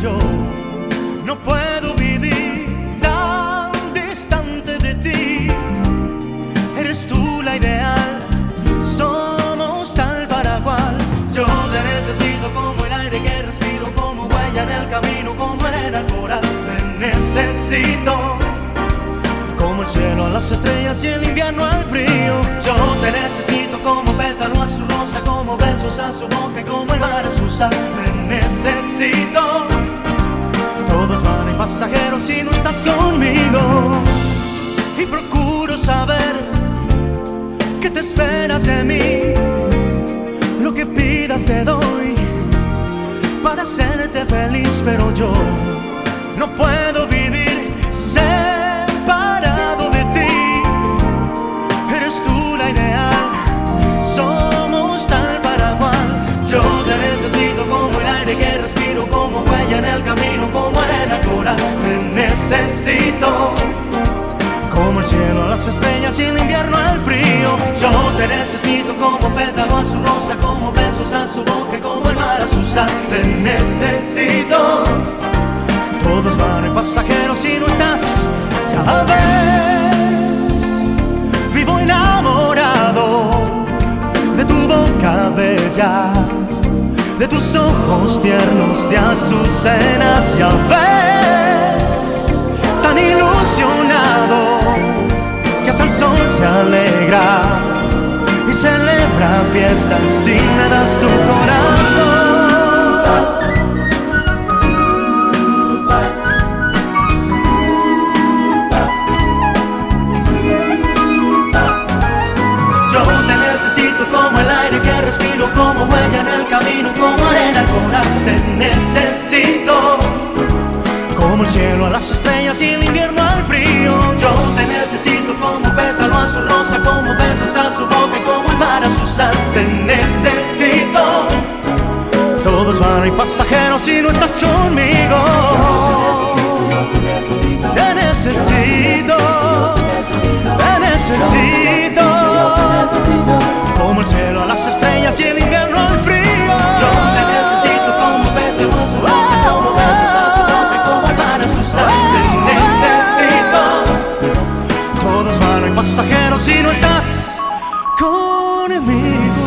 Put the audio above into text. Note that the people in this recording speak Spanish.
yo no puedo vivir tan distante de ti. Eres tú la ideal, somos tal para cual. Yo te necesito como el aire que respiro, como huella en el camino, como arena al coral. Te necesito como el cielo a las estrellas y el invierno al frío. Yo te necesito como pétalo a su rosa, como besos a su boca y como el mar a su sal. Te necesito. Todo es vano y pasajero si no estás conmigo. Y procuro saber qué te esperas de mí. Lo que pidas te doy para hacerte feliz, pero yo no puedo vivir separado de ti. Eres tú la ideal, somos tal para cual. Yo te necesito como el aire que respiro, como huella en el camino, como arena coral. Te necesito como el cielo a las estrellas y el invierno al frío. Yo te necesito como pétalo a su rosa, como besos a su boca, como el mar a su sal. Te necesito. Todo es vano y pasajero si no estás. Ya ves, vivo enamorado de tu boca bella, de tus ojos tiernos de azucenas. Ya ves, tan ilusionado que hasta el sol se alegra y celebra fiestas si me das tu corazón. Yo te necesito como el aire que respiro, como huella en el camino, como arena al coral. Te necesito como el cielo a las estrellas y el invierno al frío. Yo te necesito como pétalo a su rosa, como besos a su boca y como el mar a su sal. Te necesito. Todo es vano y pasajero si no estás conmigo. Te necesito. Te necesito. Como el cielo a las estrellas y el invierno al frío. Yo te necesito como pétalo a su rosa, como besos a su boca y como el mar a su sal. Te necesito. Todo es vano y pasajero si no estás conmigo.